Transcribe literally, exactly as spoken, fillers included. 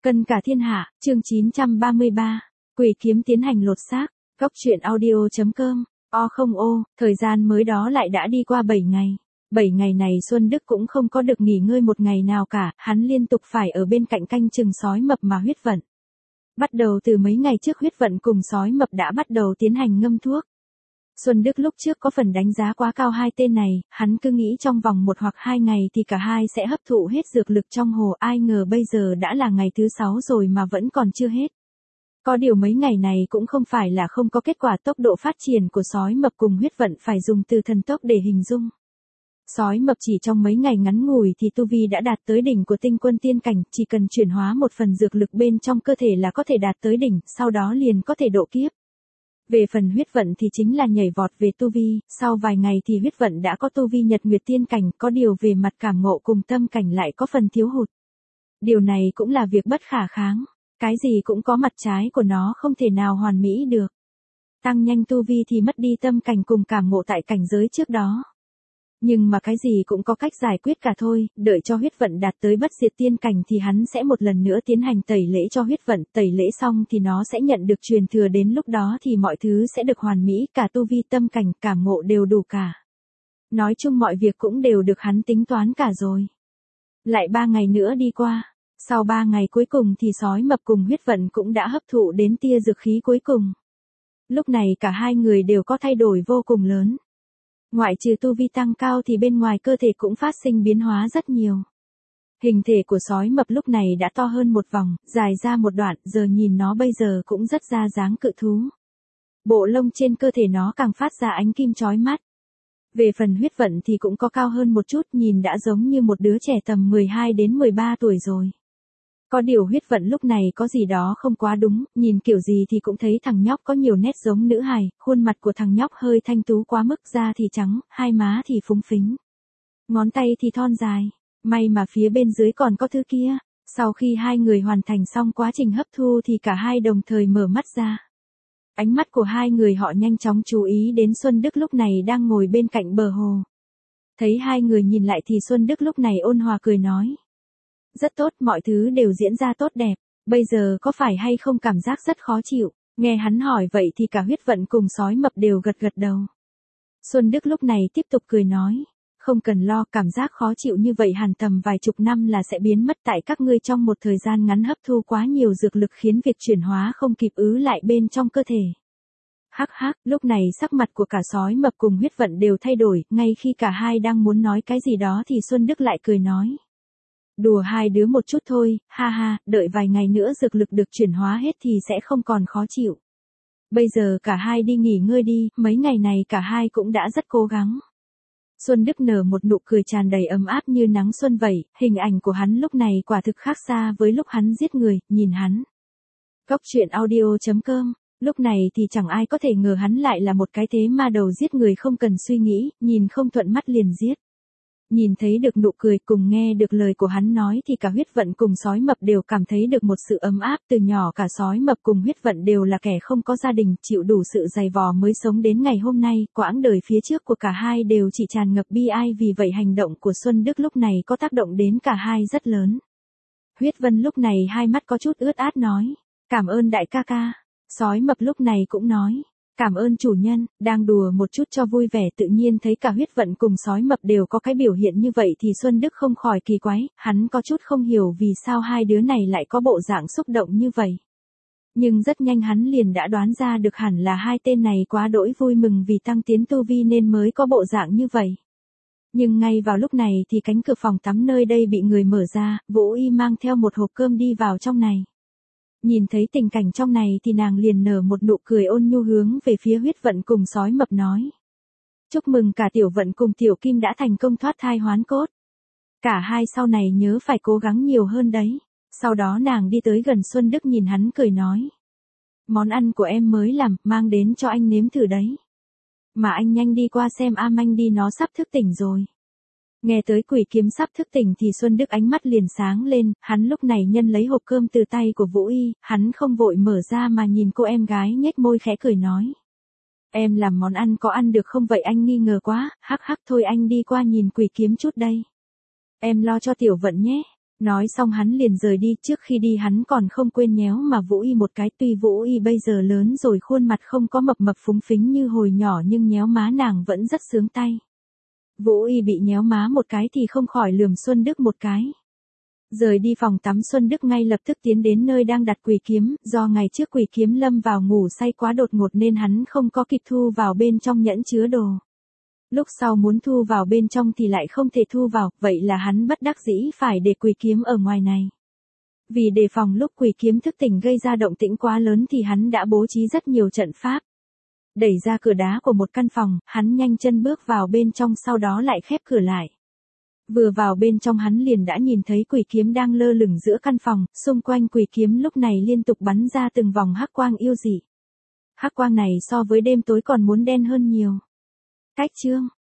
Cân cả thiên hạ, chương chín trăm ba mươi ba, Quỷ kiếm tiến hành lột xác, góc truyện audio.com, o không ô, thời gian mới đó lại đã đi qua bảy ngày. bảy ngày này Xuân Đức cũng không có được nghỉ ngơi một ngày nào cả, hắn liên tục phải ở bên cạnh canh chừng sói mập mà huyết vận. Bắt đầu từ mấy ngày trước huyết vận cùng sói mập đã bắt đầu tiến hành ngâm thuốc. Xuân Đức lúc trước có phần đánh giá quá cao hai tên này, hắn cứ nghĩ trong vòng một hoặc hai ngày thì cả hai sẽ hấp thụ hết dược lực trong hồ, ai ngờ bây giờ đã là ngày thứ sáu rồi mà vẫn còn chưa hết. Có điều mấy ngày này cũng không phải là không có kết quả, tốc độ phát triển của sói mập cùng huyết vận phải dùng từ thần tốc để hình dung. Sói mập chỉ trong mấy ngày ngắn ngủi thì tu vi đã đạt tới đỉnh của tinh quân tiên cảnh, chỉ cần chuyển hóa một phần dược lực bên trong cơ thể là có thể đạt tới đỉnh, sau đó liền có thể độ kiếp. Về phần huyết vận thì chính là nhảy vọt về tu vi, sau vài ngày thì huyết vận đã có tu vi nhật nguyệt tiên cảnh, có điều về mặt cảm ngộ cùng tâm cảnh lại có phần thiếu hụt. Điều này cũng là việc bất khả kháng, cái gì cũng có mặt trái của nó, không thể nào hoàn mỹ được. Tăng nhanh tu vi thì mất đi tâm cảnh cùng cảm ngộ tại cảnh giới trước đó. Nhưng mà cái gì cũng có cách giải quyết cả thôi, đợi cho huyết vận đạt tới bất diệt tiên cảnh thì hắn sẽ một lần nữa tiến hành tẩy lễ cho huyết vận, tẩy lễ xong thì nó sẽ nhận được truyền thừa, đến lúc đó thì mọi thứ sẽ được hoàn mỹ, cả tu vi tâm cảnh, cảm ngộ đều đủ cả. Nói chung mọi việc cũng đều được hắn tính toán cả rồi. Lại ba ngày nữa đi qua, sau ba ngày cuối cùng thì sói mập cùng huyết vận cũng đã hấp thụ đến tia dược khí cuối cùng. Lúc này cả hai người đều có thay đổi vô cùng lớn. Ngoại trừ tu vi tăng cao thì bên ngoài cơ thể cũng phát sinh biến hóa rất nhiều. Hình thể của sói mập lúc này đã to hơn một vòng, dài ra một đoạn, giờ nhìn nó bây giờ cũng rất ra dáng cự thú. Bộ lông trên cơ thể nó càng phát ra ánh kim chói mắt. Về phần huyết vận thì cũng có cao hơn một chút, nhìn đã giống như một đứa trẻ tầm mười hai đến mười ba tuổi rồi. Có điều huyết vận lúc này có gì đó không quá đúng, nhìn kiểu gì thì cũng thấy thằng nhóc có nhiều nét giống nữ hài, khuôn mặt của thằng nhóc hơi thanh tú quá mức, da thì trắng, hai má thì phúng phính. Ngón tay thì thon dài, may mà phía bên dưới còn có thứ kia. Sau khi hai người hoàn thành xong quá trình hấp thu thì cả hai đồng thời mở mắt ra. Ánh mắt của hai người họ nhanh chóng chú ý đến Xuân Đức lúc này đang ngồi bên cạnh bờ hồ. Thấy hai người nhìn lại thì Xuân Đức lúc này ôn hòa cười nói. Rất tốt, mọi thứ đều diễn ra tốt đẹp, bây giờ có phải hay không cảm giác rất khó chịu? Nghe hắn hỏi vậy thì cả huyết vận cùng sói mập đều gật gật đầu. Xuân Đức lúc này tiếp tục cười nói, không cần lo, cảm giác khó chịu như vậy hẳn tầm vài chục năm là sẽ biến mất, tại các ngươi trong một thời gian ngắn hấp thu quá nhiều dược lực khiến việc chuyển hóa không kịp ứ lại bên trong cơ thể. Hắc hắc, lúc này sắc mặt của cả sói mập cùng huyết vận đều thay đổi, ngay khi cả hai đang muốn nói cái gì đó thì Xuân Đức lại cười nói. Đùa hai đứa một chút thôi, ha ha, đợi vài ngày nữa dược lực được chuyển hóa hết thì sẽ không còn khó chịu. Bây giờ cả hai đi nghỉ ngơi đi, mấy ngày này cả hai cũng đã rất cố gắng. Xuân Đức nở một nụ cười tràn đầy ấm áp như nắng xuân vậy, hình ảnh của hắn lúc này quả thực khác xa với lúc hắn giết người, nhìn hắn. Góc truyện audio.com, lúc này thì chẳng ai có thể ngờ hắn lại là một cái thế ma đầu giết người không cần suy nghĩ, nhìn không thuận mắt liền giết. Nhìn thấy được nụ cười cùng nghe được lời của hắn nói thì cả huyết vận cùng sói mập đều cảm thấy được một sự ấm áp, từ nhỏ cả sói mập cùng huyết vận đều là kẻ không có gia đình, chịu đủ sự dày vò mới sống đến ngày hôm nay, quãng đời phía trước của cả hai đều chỉ tràn ngập bi ai, vì vậy hành động của Xuân Đức lúc này có tác động đến cả hai rất lớn. Huyết Vân lúc này hai mắt có chút ướt át nói, cảm ơn đại ca ca. Sói mập lúc này cũng nói, cảm ơn chủ nhân. Đang đùa một chút cho vui vẻ, tự nhiên thấy cả huyết vận cùng sói mập đều có cái biểu hiện như vậy thì Xuân Đức không khỏi kỳ quái, hắn có chút không hiểu vì sao hai đứa này lại có bộ dạng xúc động như vậy. Nhưng rất nhanh hắn liền đã đoán ra được hẳn là hai tên này quá đỗi vui mừng vì tăng tiến tu vi nên mới có bộ dạng như vậy. Nhưng ngay vào lúc này thì cánh cửa phòng tắm nơi đây bị người mở ra, Vũ Y mang theo một hộp cơm đi vào trong này. Nhìn thấy tình cảnh trong này thì nàng liền nở một nụ cười ôn nhu hướng về phía huyết vận cùng sói mập nói. Chúc mừng cả tiểu vận cùng tiểu kim đã thành công thoát thai hoán cốt. Cả hai sau này nhớ phải cố gắng nhiều hơn đấy. Sau đó nàng đi tới gần Xuân Đức nhìn hắn cười nói. Món ăn của em mới làm, mang đến cho anh nếm thử đấy. Mà anh nhanh đi qua xem A Manh đi, nó sắp thức tỉnh rồi. Nghe tới quỷ kiếm sắp thức tỉnh thì Xuân Đức ánh mắt liền sáng lên, hắn lúc này nhân lấy hộp cơm từ tay của Vũ Y, hắn không vội mở ra mà nhìn cô em gái nhếch môi khẽ cười nói. Em làm món ăn có ăn được không vậy, anh nghi ngờ quá, hắc hắc thôi anh đi qua nhìn quỷ kiếm chút đây. Em lo cho tiểu vận nhé. Nói xong hắn liền rời đi, trước khi đi hắn còn không quên nhéo mà Vũ Y một cái, tuy Vũ Y bây giờ lớn rồi khuôn mặt không có mập mập phúng phính như hồi nhỏ nhưng nhéo má nàng vẫn rất sướng tay. Vũ Y bị nhéo má một cái thì không khỏi lườm Xuân Đức một cái. Rời đi phòng tắm Xuân Đức ngay lập tức tiến đến nơi đang đặt quỷ kiếm, do ngày trước quỷ kiếm lâm vào ngủ say quá đột ngột nên hắn không có kịp thu vào bên trong nhẫn chứa đồ. Lúc sau muốn thu vào bên trong thì lại không thể thu vào, vậy là hắn bất đắc dĩ phải để quỷ kiếm ở ngoài này. Vì đề phòng lúc quỷ kiếm thức tỉnh gây ra động tĩnh quá lớn thì hắn đã bố trí rất nhiều trận pháp. Đẩy ra cửa đá của một căn phòng, hắn nhanh chân bước vào bên trong sau đó lại khép cửa lại. Vừa vào bên trong hắn liền đã nhìn thấy quỷ kiếm đang lơ lửng giữa căn phòng, xung quanh quỷ kiếm lúc này liên tục bắn ra từng vòng hắc quang yêu dị. Hắc quang này so với đêm tối còn muốn đen hơn nhiều. Cách chương